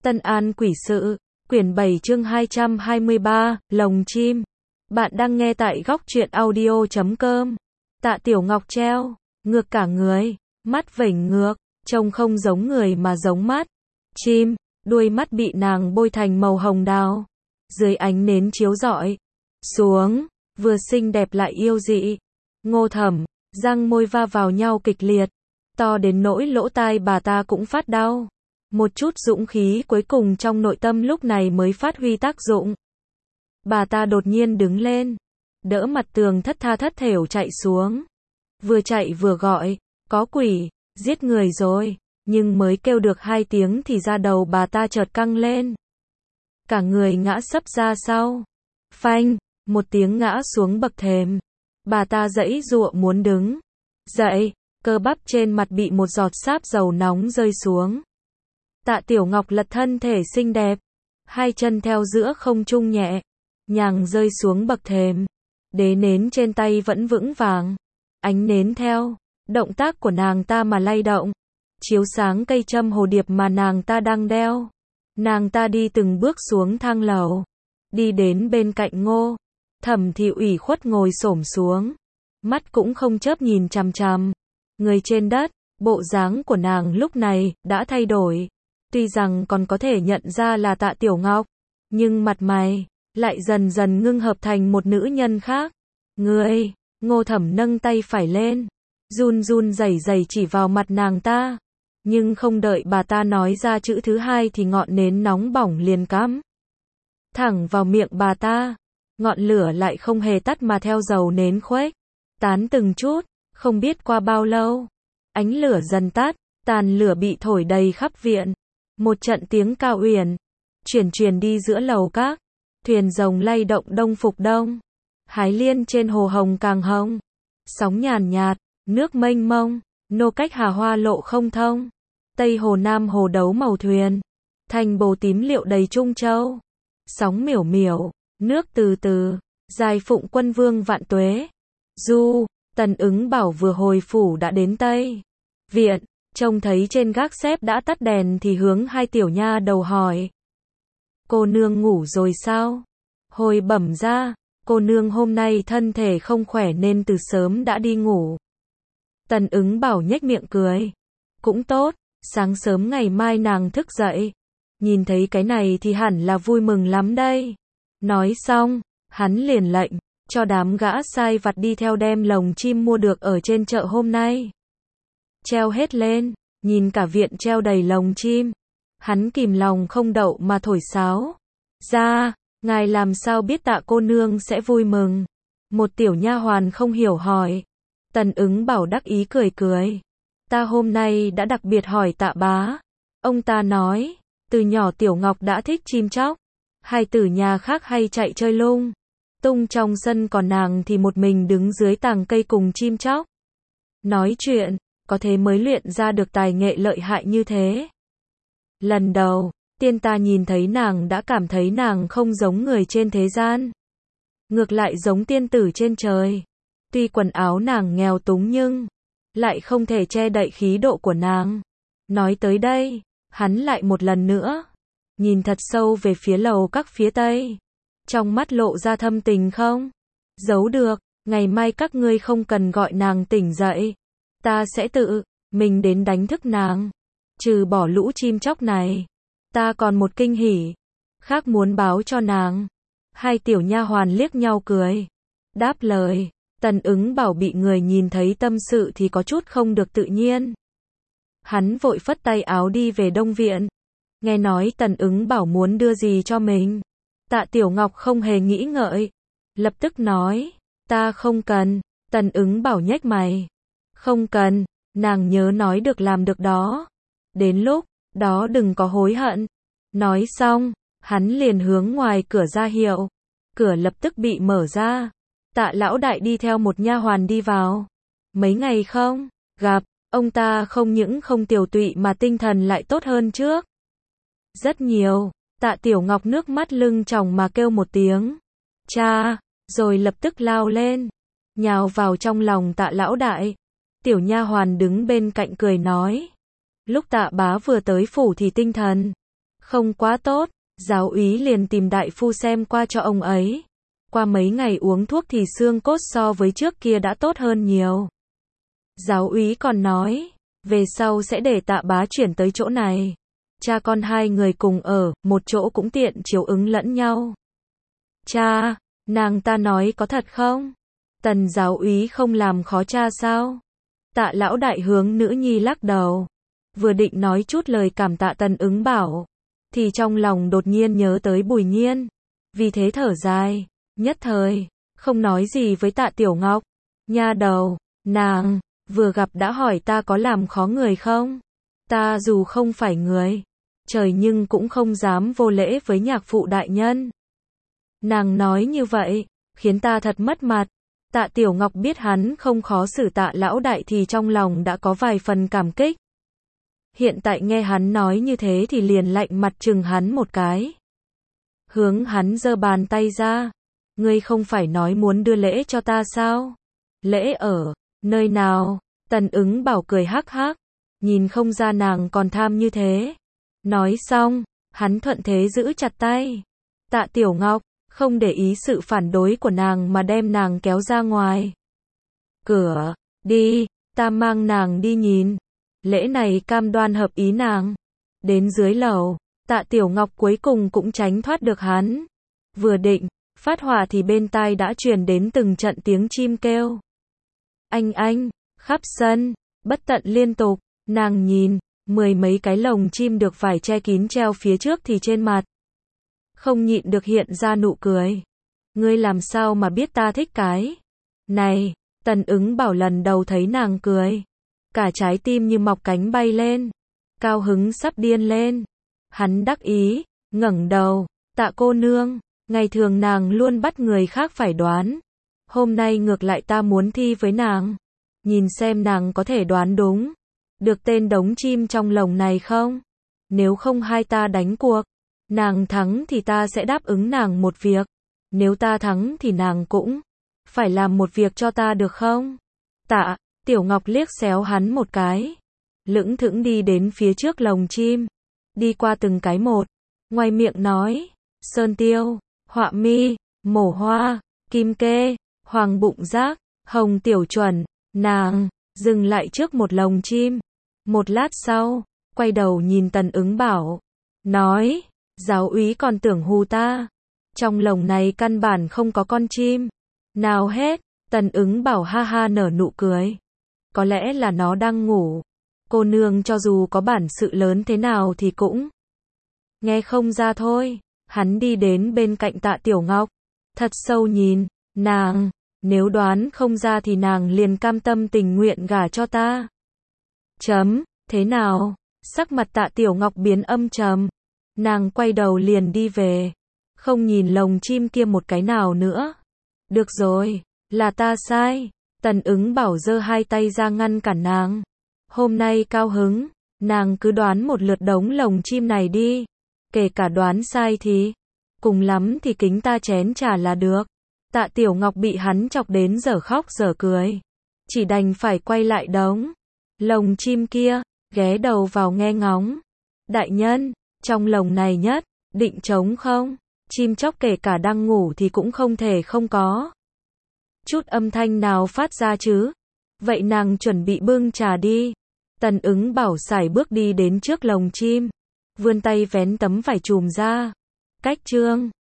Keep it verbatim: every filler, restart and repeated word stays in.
Tân An Quỷ Sự, quyển bảy chương hai trăm hai mươi ba, Lồng Chim. Bạn đang nghe tại góc truyện audio chấm com. Tạ Tiểu Ngọc treo, ngược cả người, mắt vểnh ngược, trông không giống người mà giống mắt chim, đuôi mắt bị nàng bôi thành màu hồng đào. Dưới ánh nến chiếu rọi xuống, vừa xinh đẹp lại yêu dị. Ngô Thẩm, răng môi va vào nhau kịch liệt, to đến nỗi lỗ tai bà ta cũng phát đau. Một chút dũng khí cuối cùng trong nội tâm lúc này mới phát huy tác dụng. Bà ta đột nhiên đứng lên, đỡ mặt tường thất tha thất thểu chạy xuống. Vừa chạy vừa gọi, có quỷ, giết người rồi. Nhưng mới kêu được hai tiếng thì da đầu bà ta chợt căng lên. Cả người ngã sấp ra sau. Phanh, một tiếng ngã xuống bậc thềm. Bà ta giãy giụa muốn đứng dậy, cơ bắp trên mặt bị một giọt sáp dầu nóng rơi xuống. Tạ Tiểu Ngọc lật thân thể xinh đẹp, hai chân theo giữa không trung nhẹ nhàng rơi xuống bậc thềm. Đế nến trên tay vẫn vững vàng, ánh nến theo động tác của nàng ta mà lay động, chiếu sáng cây châm hồ điệp mà nàng ta đang đeo. Nàng ta đi từng bước xuống thang lầu, đi đến bên cạnh Ngô Thẩm thì ủy khuất ngồi xổm xuống, mắt cũng không chớp nhìn chằm chằm người trên đất. Bộ dáng của nàng lúc này đã thay đổi, tuy rằng còn có thể nhận ra là Tạ Tiểu Ngọc, nhưng mặt mày lại dần dần ngưng hợp thành một nữ nhân khác. Ngươi, Ngô Thẩm nâng tay phải lên, run run rẩy rẩy chỉ vào mặt nàng ta, nhưng không đợi bà ta nói ra chữ thứ hai thì ngọn nến nóng bỏng liền cắm thẳng vào miệng bà ta. Ngọn lửa lại không hề tắt mà theo dầu nến khuếch tán từng chút. Không biết qua bao lâu, ánh lửa dần tắt, tàn lửa bị thổi đầy khắp viện. Một trận tiếng cao uyển truyền truyền đi giữa lầu các. Thuyền rồng lay động đông phục đông. Hái liên trên hồ hồng càng hồng, sóng nhàn nhạt, nước mênh mông, nô cách hà hoa lộ không thông. Tây hồ nam hồ đấu màu thuyền, thành bồ tím liệu đầy Trung Châu. Sóng miểu miểu, nước từ từ, dài phụng quân vương vạn tuế. Du, Tần Ứng Bảo vừa hồi phủ đã đến Tây viện, trông thấy trên gác xếp đã tắt đèn thì hướng hai tiểu nha đầu hỏi: cô nương ngủ rồi sao? Hồi bẩm ra, cô nương hôm nay thân thể không khỏe nên từ sớm đã đi ngủ. Tần Ứng Bảo nhếch miệng cười. Cũng tốt, sáng sớm ngày mai nàng thức dậy, nhìn thấy cái này thì hẳn là vui mừng lắm đây. Nói xong, hắn liền lệnh cho đám gã sai vặt đi theo đem lồng chim mua được ở trên chợ hôm nay treo hết lên. Nhìn cả viện treo đầy lồng chim, hắn kìm lòng không đậu mà thổi sáo. Ra, ngài làm sao biết Tạ cô nương sẽ vui mừng? Một tiểu nha hoàn không hiểu hỏi. Tần Ứng Bảo đắc ý cười cười. Ta hôm nay đã đặc biệt hỏi Tạ bá. Ông ta nói, từ nhỏ Tiểu Ngọc đã thích chim chóc. Hai tử nhà khác hay chạy chơi lung tung trong sân, còn nàng thì một mình đứng dưới tàng cây cùng chim chóc nói chuyện, có thế mới luyện ra được tài nghệ lợi hại như thế. Lần đầu tiên ta nhìn thấy nàng đã cảm thấy nàng không giống người trên thế gian, ngược lại giống tiên tử trên trời. Tuy quần áo nàng nghèo túng nhưng lại không thể che đậy khí độ của nàng. Nói tới đây, hắn lại một lần nữa nhìn thật sâu về phía lầu các phía tây, trong mắt lộ ra thâm tình không giấu được. Ngày mai các ngươi không cần gọi nàng tỉnh dậy, ta sẽ tự mình đến đánh thức nàng. Trừ bỏ lũ chim chóc này, ta còn một kinh hỉ khác muốn báo cho nàng. Hai tiểu nha hoàn liếc nhau cười, đáp lời. Tần Ứng Bảo bị người nhìn thấy tâm sự thì có chút không được tự nhiên. Hắn vội phất tay áo đi về Đông viện. Nghe nói Tần Ứng Bảo muốn đưa gì cho mình, Tạ Tiểu Ngọc không hề nghĩ ngợi, lập tức nói, ta không cần. Tần Ứng Bảo nhếch mày. Không cần, nàng nhớ nói được làm được đó. Đến lúc đó đừng có hối hận. Nói xong, hắn liền hướng ngoài cửa ra hiệu. Cửa lập tức bị mở ra. Tạ lão đại đi theo một nha hoàn đi vào. Mấy ngày không gặp, ông ta không những không tiều tụy mà tinh thần lại tốt hơn trước rất nhiều. Tạ Tiểu Ngọc nước mắt lưng tròng mà kêu một tiếng cha, rồi lập tức lao lên, nhào vào trong lòng Tạ lão đại. Tiểu nha hoàn đứng bên cạnh cười nói, lúc Tạ bá vừa tới phủ thì tinh thần không quá tốt, giáo úy liền tìm đại phu xem qua cho ông ấy. Qua mấy ngày uống thuốc thì xương cốt so với trước kia đã tốt hơn nhiều. Giáo úy còn nói, về sau sẽ để Tạ Bá chuyển tới chỗ này. Cha con hai người cùng ở, một chỗ cũng tiện chiếu ứng lẫn nhau. Cha, nàng ta nói có thật không? Tần giáo úy không làm khó cha sao? Tạ lão đại hướng nữ nhi lắc đầu. Vừa định nói chút lời cảm tạ Tần Ứng Bảo, thì trong lòng đột nhiên nhớ tới Bùi Nhiên. Vì thế thở dài, nhất thời, không nói gì với Tạ Tiểu Ngọc. Nha đầu, nàng, vừa gặp đã hỏi ta có làm khó người không? Ta dù không phải người trời nhưng cũng không dám vô lễ với nhạc phụ đại nhân. Nàng nói như vậy, khiến ta thật mất mặt. Tạ Tiểu Ngọc biết hắn không khó xử Tạ lão đại thì trong lòng đã có vài phần cảm kích. Hiện tại nghe hắn nói như thế thì liền lạnh mặt chừng hắn một cái. Hướng hắn giơ bàn tay ra. Ngươi không phải nói muốn đưa lễ cho ta sao? Lễ ở nơi nào? Tần Ứng Bảo cười hắc hắc, nhìn không ra nàng còn tham như thế. Nói xong, hắn thuận thế giữ chặt tay Tạ Tiểu Ngọc, không để ý sự phản đối của nàng mà đem nàng kéo ra ngoài. Cửa, đi, ta mang nàng đi nhìn. Lễ này cam đoan hợp ý nàng. Đến dưới lầu, Tạ Tiểu Ngọc cuối cùng cũng tránh thoát được hắn. Vừa định phát hỏa thì bên tai đã truyền đến từng trận tiếng chim kêu. Anh anh, khắp sân, bất tận liên tục, nàng nhìn, mười mấy cái lồng chim được vải che kín treo phía trước thì trên mặt không nhịn được hiện ra nụ cười. Ngươi làm sao mà biết ta thích cái này? Tần Ứng Bảo lần đầu thấy nàng cười, cả trái tim như mọc cánh bay lên, cao hứng sắp điên lên. Hắn đắc ý, ngẩng đầu, Tạ cô nương, ngày thường nàng luôn bắt người khác phải đoán. Hôm nay ngược lại ta muốn thi với nàng, nhìn xem nàng có thể đoán đúng được tên đống chim trong lồng này không? Nếu không hai ta đánh cuộc. Nàng thắng thì ta sẽ đáp ứng nàng một việc. Nếu ta thắng thì nàng cũng phải làm một việc cho ta được không? Tạ Tiểu Ngọc liếc xéo hắn một cái, lững thững đi đến phía trước lồng chim, đi qua từng cái một, ngoài miệng nói, sơn tiêu, họa mi, mổ hoa, kim kê, hoàng bụng giác, hồng tiểu chuẩn. Nàng dừng lại trước một lồng chim, một lát sau, quay đầu nhìn Tần Ứng Bảo, nói, giáo úy còn tưởng hù ta, trong lồng này căn bản không có con chim nào hết. Tần Ứng Bảo ha ha nở nụ cười, có lẽ là nó đang ngủ. Cô nương cho dù có bản sự lớn thế nào thì cũng nghe không ra thôi. Hắn đi đến bên cạnh Tạ Tiểu Ngọc, thật sâu nhìn nàng, nếu đoán không ra thì nàng liền cam tâm tình nguyện gả cho ta. Chấm, thế nào? Sắc mặt Tạ Tiểu Ngọc biến âm trầm, nàng quay đầu liền đi về, không nhìn lồng chim kia một cái nào nữa. Được rồi, là ta sai. Tần Ứng Bảo giơ hai tay ra ngăn cản nàng. Hôm nay cao hứng, nàng cứ đoán một lượt đống lồng chim này đi. Kể cả đoán sai thì, cùng lắm thì kính ta chén trà là được. Tạ Tiểu Ngọc bị hắn chọc đến dở khóc dở cười, chỉ đành phải quay lại đống lồng chim kia, ghé đầu vào nghe ngóng. Đại nhân, trong lồng này nhất định trống không? Chim chóc kể cả đang ngủ thì cũng không thể không có chút âm thanh nào phát ra chứ. Vậy nàng chuẩn bị bưng trà đi. Tần Ứng Bảo sải bước đi đến trước lồng chim, vươn tay vén tấm vải chùm ra. Cách chương